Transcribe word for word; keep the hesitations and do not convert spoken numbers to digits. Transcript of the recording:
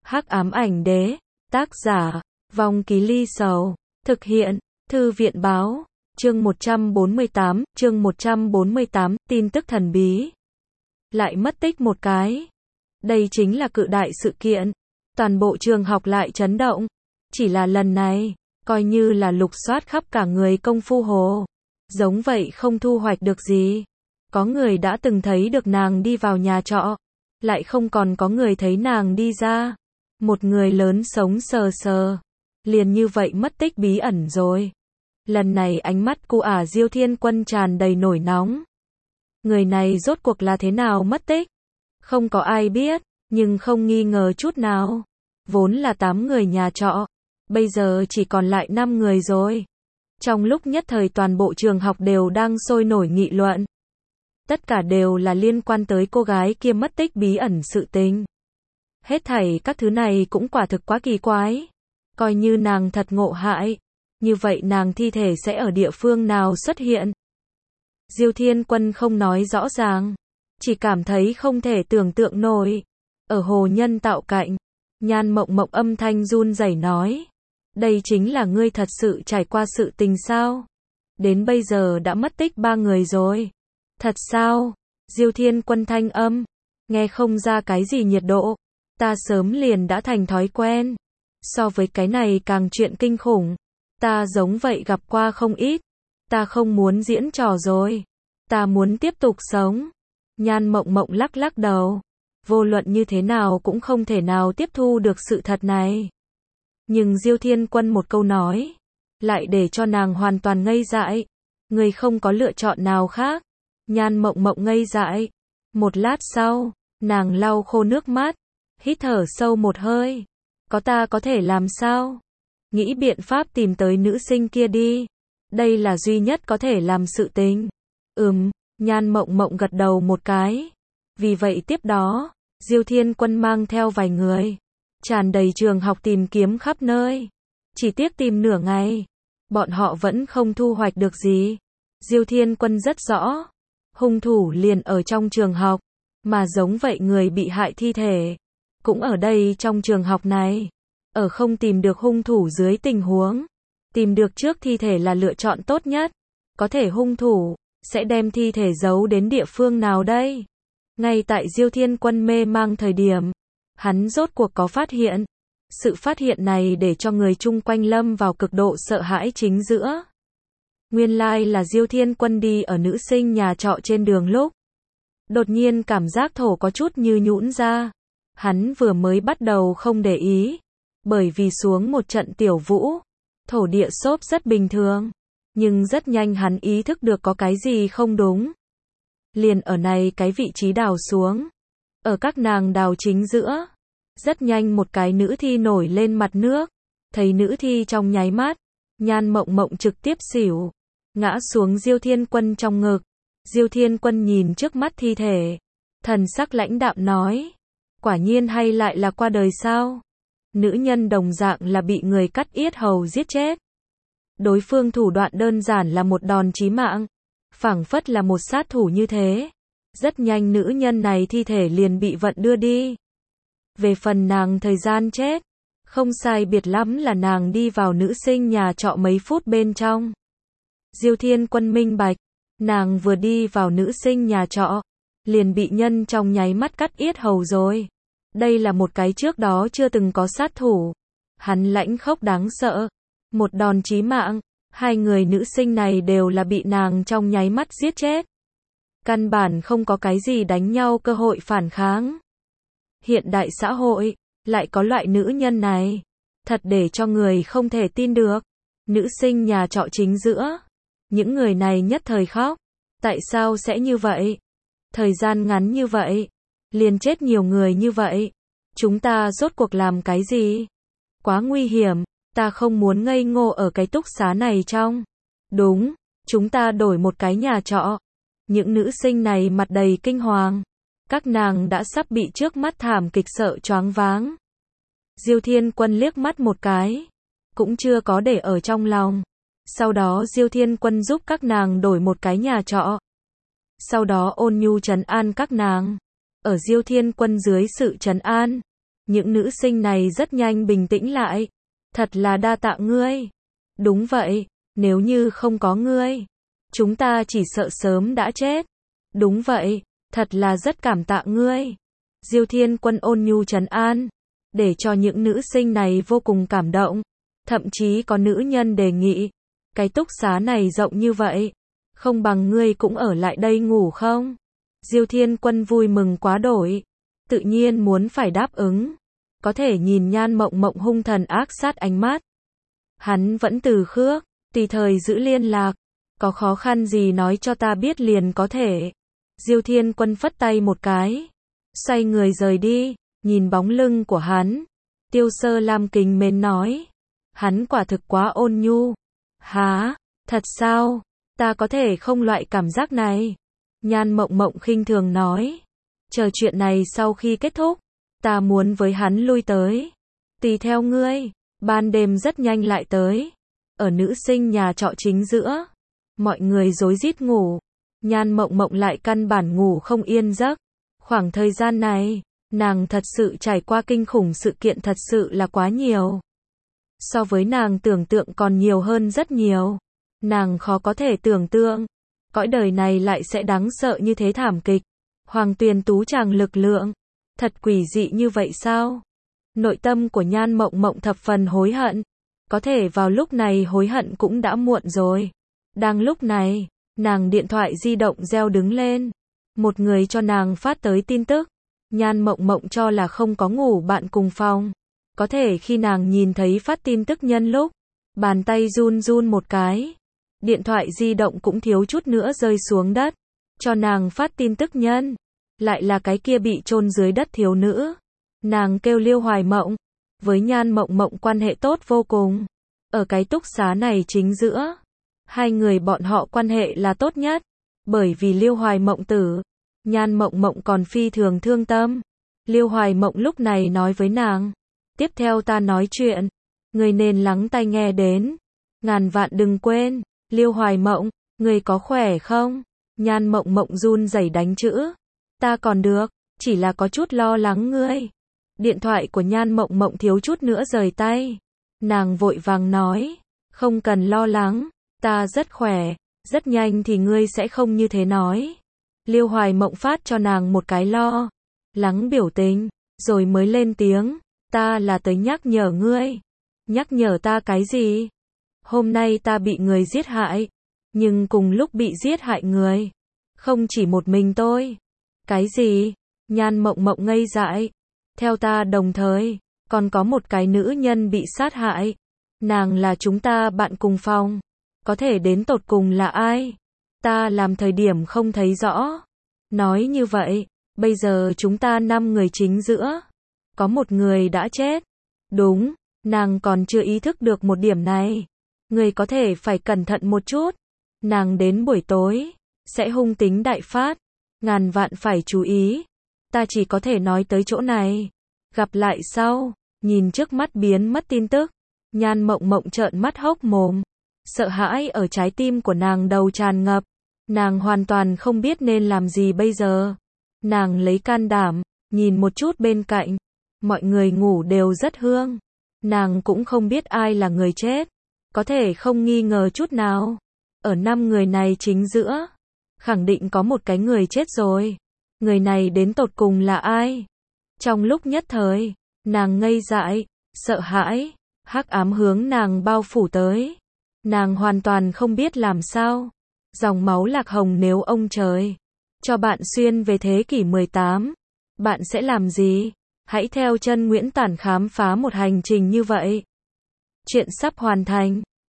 Hắc ám ảnh đế, tác giả, Vong Ký Ly Sầu, thực hiện, Thư viện báo, chương một trăm bốn mươi tám, chương một trăm bốn mươi tám, tin tức thần bí. Lại mất tích một cái. Đây chính là cự đại sự kiện. Toàn bộ trường học lại chấn động. Chỉ là lần này, coi như là lục soát khắp cả người công phu hồ. Giống vậy không thu hoạch được gì. Có người đã từng thấy được nàng đi vào nhà trọ. Lại không còn có người thấy nàng đi ra. Một người lớn sống sờ sờ. Liền như vậy mất tích bí ẩn rồi. Lần này ánh mắt cụ ả Diêu Thiên Quân tràn đầy nổi nóng. Người này rốt cuộc là thế nào mất tích? Không có ai biết, nhưng không nghi ngờ chút nào. Vốn là tám người nhà trọ, bây giờ chỉ còn lại năm người rồi. Trong lúc nhất thời toàn bộ trường học đều đang sôi nổi nghị luận. Tất cả đều là liên quan tới cô gái kia mất tích bí ẩn sự tình. Hết thảy các thứ này cũng quả thực quá kỳ quái. Coi như nàng thật ngộ hại, như vậy nàng thi thể sẽ ở địa phương nào xuất hiện? Diêu Thiên Quân không nói rõ ràng, chỉ cảm thấy không thể tưởng tượng nổi. Ở hồ nhân tạo cạnh, Nhan Mộng Mộng âm thanh run rẩy nói, đây chính là ngươi thật sự trải qua sự tình sao? Đến bây giờ đã mất tích ba người rồi. Thật sao? Diêu Thiên Quân thanh âm, nghe không ra cái gì nhiệt độ. Ta sớm liền đã thành thói quen. So với cái này càng chuyện kinh khủng. Ta giống vậy gặp qua không ít. Ta không muốn diễn trò rồi. Ta muốn tiếp tục sống. Nhan Mộng Mộng lắc lắc đầu. Vô luận như thế nào cũng không thể nào tiếp thu được sự thật này. Nhưng Diêu Thiên Quân một câu nói, lại để cho nàng hoàn toàn ngây dại. Người không có lựa chọn nào khác. Nhan Mộng Mộng ngây dại. Một lát sau, nàng lau khô nước mắt, hít thở sâu một hơi. Có ta có thể làm sao? Nghĩ biện pháp tìm tới nữ sinh kia đi. Đây là duy nhất có thể làm sự tình. Ừm, Nhan Mộng Mộng gật đầu một cái. Vì vậy tiếp đó, Diêu Thiên Quân mang theo vài người, tràn đầy trường học tìm kiếm khắp nơi. Chỉ tiếc tìm nửa ngày, bọn họ vẫn không thu hoạch được gì. Diêu Thiên Quân rất rõ, hung thủ liền ở trong trường học, mà giống vậy người bị hại thi thể cũng ở đây trong trường học này. Ở không tìm được hung thủ dưới tình huống, tìm được trước thi thể là lựa chọn tốt nhất. Có thể hung thủ sẽ đem thi thể giấu đến địa phương nào đây? Ngay tại Diêu Thiên Quân mê mang thời điểm, hắn rốt cuộc có phát hiện. Sự phát hiện này để cho người chung quanh lâm vào cực độ sợ hãi chính giữa. Nguyên lai là Diêu Thiên Quân đi ở nữ sinh nhà trọ trên đường lúc, đột nhiên cảm giác thổ có chút như nhũn ra. Hắn vừa mới bắt đầu không để ý, bởi vì xuống một trận tiểu vũ, thổ địa xốp rất bình thường. Nhưng rất nhanh hắn ý thức được có cái gì không đúng. Liền ở này cái vị trí đào xuống, ở các nàng đào chính giữa, rất nhanh một cái nữ thi nổi lên mặt nước. Thấy nữ thi trong nháy mắt, Nhan Mộng Mộng trực tiếp xỉu, ngã xuống Diêu Thiên Quân trong ngực. Diêu Thiên Quân nhìn trước mắt thi thể, thần sắc lãnh đạm nói, quả nhiên hay lại là qua đời sao? Nữ nhân đồng dạng là bị người cắt yết hầu giết chết. Đối phương thủ đoạn đơn giản là một đòn chí mạng, phảng phất là một sát thủ như thế. Rất nhanh nữ nhân này thi thể liền bị vận đưa đi. Về phần nàng thời gian chết, không sai biệt lắm là nàng đi vào nữ sinh nhà trọ mấy phút bên trong. Diêu Thiên Quân minh bạch, nàng vừa đi vào nữ sinh nhà trọ, liền bị nhân trong nháy mắt cắt yết hầu rồi. Đây là một cái trước đó chưa từng có sát thủ. Hắn lãnh khốc đáng sợ. Một đòn chí mạng, hai người nữ sinh này đều là bị nàng trong nháy mắt giết chết. Căn bản không có cái gì đánh nhau cơ hội phản kháng. Hiện đại xã hội, lại có loại nữ nhân này. Thật để cho người không thể tin được. Nữ sinh nhà trọ chính giữa. Những người này nhất thời khóc. Tại sao sẽ như vậy? Thời gian ngắn như vậy, liền chết nhiều người như vậy. Chúng ta rốt cuộc làm cái gì? Quá nguy hiểm. Ta không muốn ngây ngô ở cái túc xá này trong. Đúng, chúng ta đổi một cái nhà trọ. Những nữ sinh này mặt đầy kinh hoàng. Các nàng đã sắp bị trước mắt thảm kịch sợ choáng váng. Diêu Thiên Quân liếc mắt một cái, cũng chưa có để ở trong lòng. Sau đó Diêu Thiên Quân giúp các nàng đổi một cái nhà trọ. Sau đó ôn nhu trấn an các nàng. Ở Diêu Thiên Quân dưới sự trấn an, Những nữ sinh này rất nhanh bình tĩnh lại. Thật là đa tạ ngươi. Đúng vậy, nếu như không có ngươi, chúng ta chỉ sợ sớm đã chết. Đúng vậy, thật là rất cảm tạ ngươi. Diêu Thiên Quân ôn nhu trấn an, để cho những nữ sinh này vô cùng cảm động. Thậm chí có nữ nhân đề nghị, cái túc xá này rộng như vậy, không bằng ngươi cũng ở lại đây ngủ không? Diêu Thiên Quân vui mừng quá đổi, tự nhiên muốn phải đáp ứng. Có thể nhìn Nhan Mộng Mộng hung thần ác sát ánh mắt. Hắn vẫn từ khước, tùy thời giữ liên lạc, có khó khăn gì nói cho ta biết liền có thể. Diêu Thiên Quân phất tay một cái, xoay người rời đi, nhìn bóng lưng của hắn. Tiêu Sơ Lam kính mến nói, hắn quả thực quá ôn nhu. Hả, thật sao, ta có thể không loại cảm giác này. Nhan Mộng Mộng khinh thường nói, chờ chuyện này sau khi kết thúc, ta muốn với hắn lui tới. Tùy theo ngươi. Ban đêm rất nhanh lại tới. Ở nữ sinh nhà trọ chính giữa, mọi người rối rít ngủ. Nhan Mộng Mộng lại căn bản ngủ không yên giấc. Khoảng thời gian này, nàng thật sự trải qua kinh khủng sự kiện thật sự là quá nhiều. So với nàng tưởng tượng còn nhiều hơn rất nhiều. Nàng khó có thể tưởng tượng, cõi đời này lại sẽ đáng sợ như thế thảm kịch. Hoàng Tuyền Tú chàng lực lượng, thật quỷ dị như vậy sao? Nội tâm của Nhan Mộng Mộng thập phần hối hận. Có thể vào lúc này hối hận cũng đã muộn rồi. Đang lúc này, nàng điện thoại di động reo đứng lên. Một người cho nàng phát tới tin tức. Nhan Mộng Mộng cho là không có ngủ bạn cùng phòng. Có thể khi nàng nhìn thấy phát tin tức nhân lúc, bàn tay run run một cái. Điện thoại di động cũng thiếu chút nữa rơi xuống đất. Cho nàng phát tin tức nhân, lại là cái kia bị chôn dưới đất thiếu nữ. Nàng kêu Liêu Hoài Mộng, với Nhan Mộng Mộng quan hệ tốt vô cùng. Ở cái túc xá này chính giữa, hai người bọn họ quan hệ là tốt nhất. Bởi vì Liêu Hoài Mộng tử, Nhan Mộng Mộng còn phi thường thương tâm. Liêu Hoài Mộng lúc này nói với nàng, tiếp theo ta nói chuyện, người nên lắng tai nghe đến. Ngàn vạn đừng quên, Liêu Hoài Mộng, người có khỏe không? Nhan Mộng Mộng run rẩy đánh chữ, ta còn được, chỉ là có chút lo lắng ngươi. Điện thoại của Nhan Mộng Mộng thiếu chút nữa rời tay. Nàng vội vàng nói, không cần lo lắng, ta rất khỏe, rất nhanh thì ngươi sẽ không như thế nói. Liêu Hoài Mộng phát cho nàng một cái lo lắng biểu tình, rồi mới lên tiếng, ta là tới nhắc nhở ngươi. Nhắc nhở ta cái gì? Hôm nay ta bị người giết hại, nhưng cùng lúc bị giết hại người, không chỉ một mình tôi. Cái gì? Nhan Mộng Mộng ngây dại. Theo ta đồng thời, còn có một cái nữ nhân bị sát hại. Nàng là chúng ta bạn cùng phòng. Có thể đến tột cùng là ai? Ta làm thời điểm không thấy rõ. Nói như vậy, bây giờ chúng ta năm người chính giữa, có một người đã chết. Đúng, nàng còn chưa ý thức được một điểm này. Người có thể phải cẩn thận một chút. Nàng đến buổi tối, sẽ hung tính đại phát. Ngàn vạn phải chú ý. Ta chỉ có thể nói tới chỗ này. Gặp lại sau. Nhìn trước mắt biến mất tin tức, Nhan Mộng Mộng trợn mắt hốc mồm. Sợ hãi ở trái tim của nàng đầu tràn ngập. Nàng hoàn toàn không biết nên làm gì bây giờ. Nàng lấy can đảm, nhìn một chút bên cạnh. Mọi người ngủ đều rất hương. Nàng cũng không biết ai là người chết. Có thể không nghi ngờ chút nào. Ở năm người này chính giữa, khẳng định có một cái người chết rồi. Người này đến tột cùng là ai? Trong lúc nhất thời, nàng ngây dại, sợ hãi, hắc ám hướng nàng bao phủ tới. Nàng hoàn toàn không biết làm sao. Dòng máu lạc hồng nếu ông trời cho bạn xuyên về thế kỷ mười tám, bạn sẽ làm gì? Hãy theo chân Nguyễn Tản khám phá một hành trình như vậy. Chuyện sắp hoàn thành.